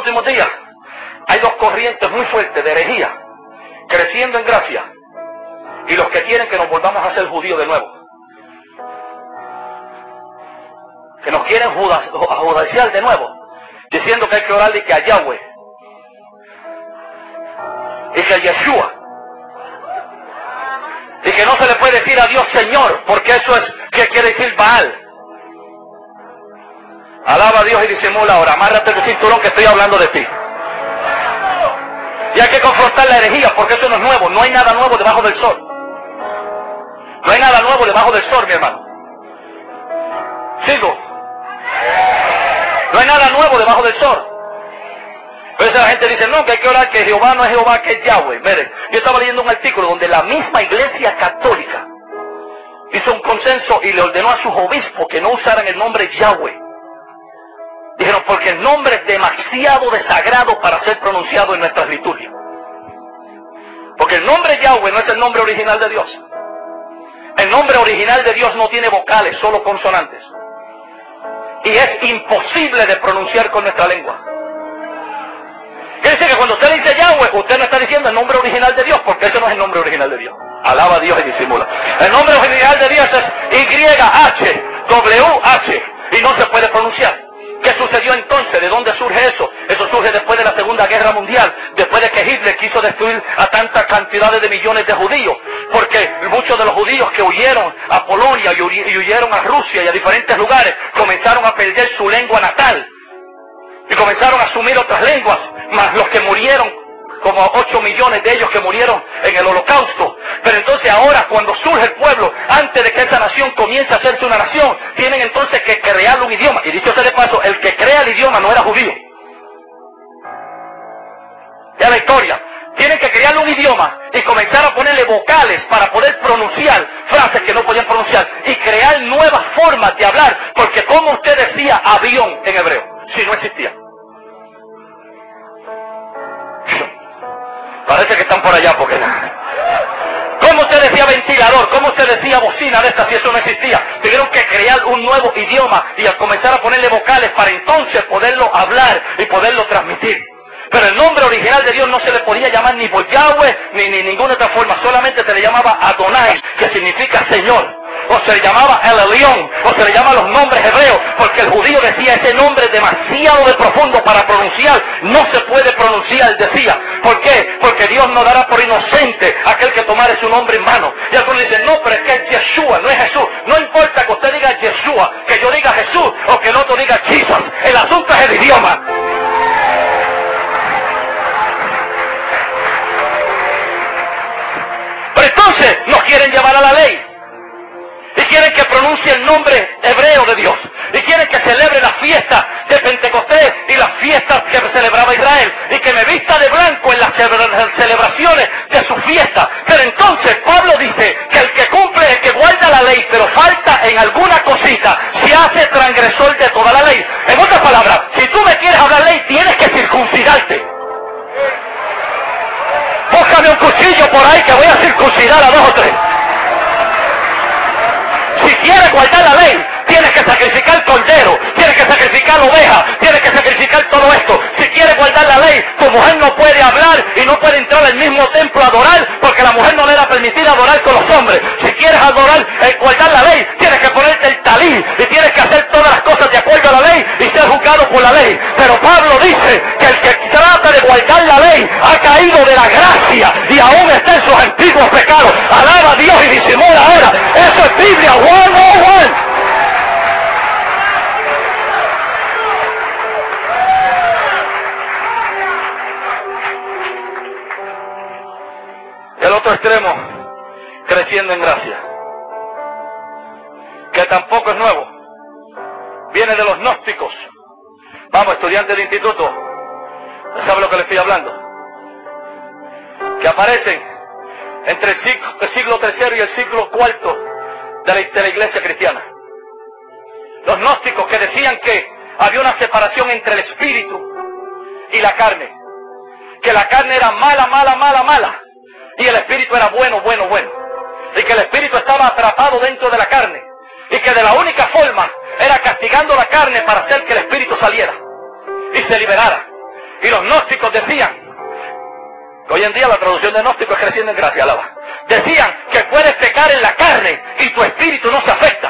últimos días hay dos corrientes muy fuertes de herejía, creciendo en gracia, y los que quieren que nos volvamos a ser judíos de nuevo. Que nos quieren judaizar de nuevo, diciendo que hay que orarle que a Yahweh, y que a Yeshua, y que no se le puede decir a Dios Señor, porque eso es, ¿qué quiere decir Baal? Alaba a Dios y disimula ahora, amárrate el cinturón que estoy hablando de ti. Y hay que confrontar la herejía, porque eso no es nuevo, no hay nada nuevo debajo del sol. No hay nada nuevo debajo del sol, mi hermano. Sigo. No hay nada nuevo debajo del sol. Pero la gente dice, no, que hay que orar que Jehová no es Jehová, que es Yahweh. Mire, yo estaba leyendo un artículo donde la misma iglesia católica hizo un consenso y le ordenó a sus obispos que no usaran el nombre Yahweh. Dijeron, porque el nombre es demasiado desagrado para ser pronunciado en nuestras liturgias. Porque el nombre Yahweh no es el nombre original de Dios. El nombre original de Dios no tiene vocales, solo consonantes. Y es imposible de pronunciar con nuestra lengua. Quiere decir que cuando usted le dice Yahweh, usted no está diciendo el nombre original de Dios, porque ese no es el nombre original de Dios. Alaba a Dios y disimula. El nombre original de Dios es YHWH y no se puede pronunciar. ¿Qué sucedió entonces? ¿De dónde surge eso? Eso surge después de la Segunda Guerra Mundial, después de que Hitler quiso destruir a tantas cantidades de millones de judíos, porque muchos de los judíos que huyeron a Polonia y huyeron a Rusia y a diferentes lugares, comenzaron a perder su lengua natal y comenzaron a asumir otras lenguas, más los que murieron, como 8 millones de ellos que murieron en el Holocausto. Pero entonces ahora, cuando surge el pueblo, antes de que esa nación comience a hacerse una nación, tienen entonces que crear un idioma. Y dicho sea de paso, el que crea el idioma no era judío. Ya la historia. Tienen que crear un idioma y comenzar a ponerle vocales para poder pronunciar frases que no podían pronunciar y crear nuevas formas de hablar, porque como usted decía avión en hebreo, si no existía. Parece que están por allá porque ¿cómo usted decía ventilador? ¿Cómo usted decía bocina de estas si eso no existía? Tuvieron que crear un nuevo idioma y a comenzar a ponerle vocales para entonces poderlo hablar y poderlo transmitir. Pero el nombre original de Dios no se le podía llamar ni por Yahweh ni ninguna otra forma, solamente se le llamaba Adonai, que significa Señor, o se le llamaba El Elyon, o se le llama los nombres hebreos, porque el judío decía ese nombre es demasiado de profundo para pronunciar, no se puede pronunciar, decía. ¿Por qué? Porque Dios no dará por inocente aquel que tomare su nombre en mano. Y algunos dicen, no, pero es que es Yeshua, no es Jesús. No importa que usted diga Yeshua, que yo diga Jesús, o que el otro diga Jesus, el asunto es el idioma. Pero entonces nos quieren llevar a la ley. Y quieren que pronuncie el nombre hebreo de Dios. Y quieren que celebre la fiesta de Pentecostés y las fiestas que celebraba Israel. Y que me vista de blanco en las celebraciones de su fiesta. Pero entonces Pablo dice que el que cumple, el que guarda la ley, pero falta en alguna cosita, se hace transgresor de toda la ley. En otras palabras, si tú me quieres hablar ley, tienes que circuncidarte. Búscame un cuchillo por ahí que voy a circuncidar a 2 o 3. Si quieres guardar la ley, tienes que sacrificar cordero, tienes que sacrificar oveja, tienes que sacrificar todo esto. Si quieres guardar la ley, tu mujer no puede hablar y no puede entrar al mismo templo a adorar, porque la mujer no le era permitida adorar con los hombres. Si quieres guardar la ley, tienes que ponerte el talí y tienes que hacer todas las cosas de acuerdo a la ley y ser juzgado por la ley. Pero Pablo dice que el que trata de guardar la ley ha caído de la gracia y aún está en sus antiguos pecados. Alaba a Dios y disimula ahora. Eso es Biblia 101. El otro extremo, creciendo en gracia, que tampoco es nuevo, viene de los gnósticos. Vamos, estudiantes de instituto, ¿sabe lo que le estoy hablando? Que aparecen entre el siglo III y el siglo IV de la iglesia cristiana. Los gnósticos que decían que había una separación entre el espíritu y la carne, que la carne era mala, mala, mala, mala, y el espíritu era bueno, bueno, bueno, y que el espíritu estaba atrapado dentro de la carne, y que de la única forma era castigando la carne para hacer que el espíritu saliera y se liberara. Y los gnósticos decían, hoy en día la traducción de gnóstico es creciendo en gracia, alaba. Decían que puedes pecar en la carne y tu espíritu no se afecta.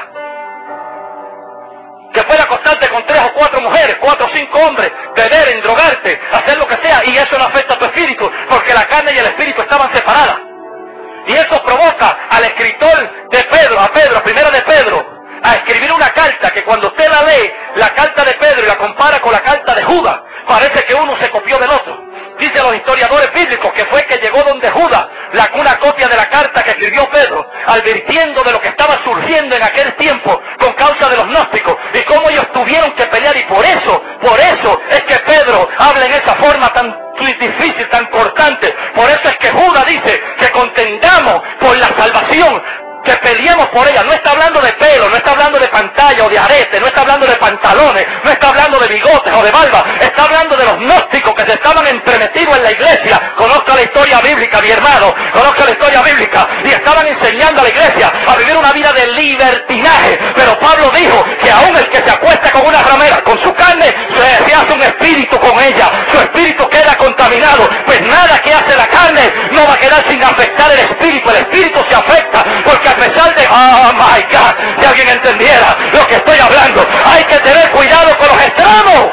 Que puedes acostarte con 3 o 4 mujeres, 4 o 5 hombres, beber, endrogarte, hacer lo que sea, y eso no afecta a tu espíritu, porque la carne y el espíritu estaban separadas. Y eso provoca al escritor de Pedro, a primera de Pedro, a escribir una carta que cuando usted la lee, la carta de Pedro y la compara con la carta de Judas, parece que uno se copió del otro. Dicen los historiadores bíblicos que fue que llegó donde Judas, una copia de la carta que escribió Pedro, advirtiendo de lo que estaba surgiendo en aquel tiempo con causa de los gnósticos y cómo ellos tuvieron que pelear, y por eso es que Pedro habla en esa forma tan difícil, tan cortante. Por eso es que Judas dice que contendamos por la salvación, que peleemos por ella. No está hablando de pelo, no está hablando de pantalla o de arete, no está hablando de pantalones, no está hablando de bigotes o de barba, está hablando de los gnósticos que se estaban entremetidos en la iglesia. Conozca la historia bíblica, mi hermano, conozca la historia bíblica, y estaban enseñando a la iglesia a vivir una vida de libertinaje. Pero Pablo dijo que aún el que se acuesta con una ramera, con su carne, se hace un espíritu con ella, su espíritu queda contaminado. Pues nada que hace la carne no va a quedar sin afectar el espíritu se afecta, porque a pesar de, oh my God, si alguien entendiera lo que estoy hablando, hay que tener cuidado con los extremos.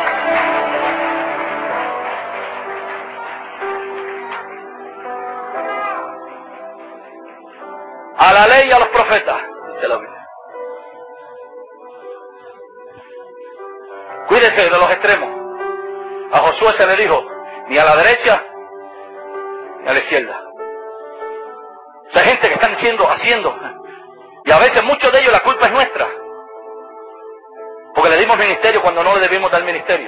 A la ley y a los profetas, dice la Biblia. Cuídese de los extremos. A Josué se le dijo, ni a la derecha, ni a la izquierda. O sea, hay gente que están haciendo, y a veces muchos de ellos la culpa es nuestra, porque le dimos ministerio cuando no le debimos dar ministerio.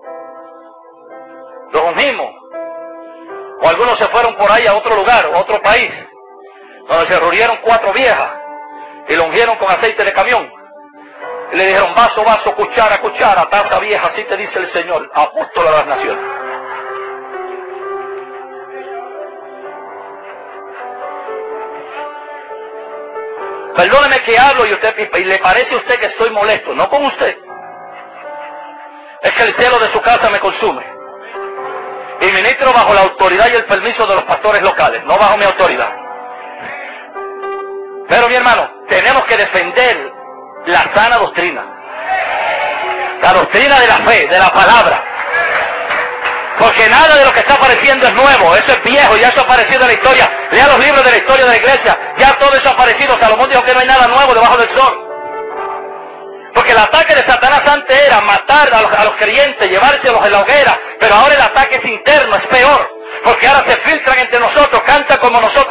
Los ungimos, o algunos se fueron por ahí a otro lugar, o a otro país, donde se reunieron 4 viejas, y lo ungieron con aceite de camión, y le dijeron, vaso, vaso, cuchara, cuchara, taza vieja, así te dice el Señor, apóstol a las naciones. Perdóneme que hablo y le parece a usted que estoy molesto, no con usted. Es que el cielo de su casa me consume. Y ministro bajo la autoridad y el permiso de los pastores locales, no bajo mi autoridad. Pero mi hermano, tenemos que defender la sana doctrina. La doctrina de la fe, de la palabra. Porque nada de lo que está apareciendo es nuevo, eso es viejo, ya eso ha aparecido en la historia. Lea los libros de la historia de la iglesia, ya todo eso ha aparecido. Salomón dijo que no hay nada nuevo debajo del sol. Porque el ataque de Satanás antes era matar a los creyentes, llevárselos en la hoguera, pero ahora el ataque es interno, es peor. Porque ahora se filtran entre nosotros, cantan como nosotros,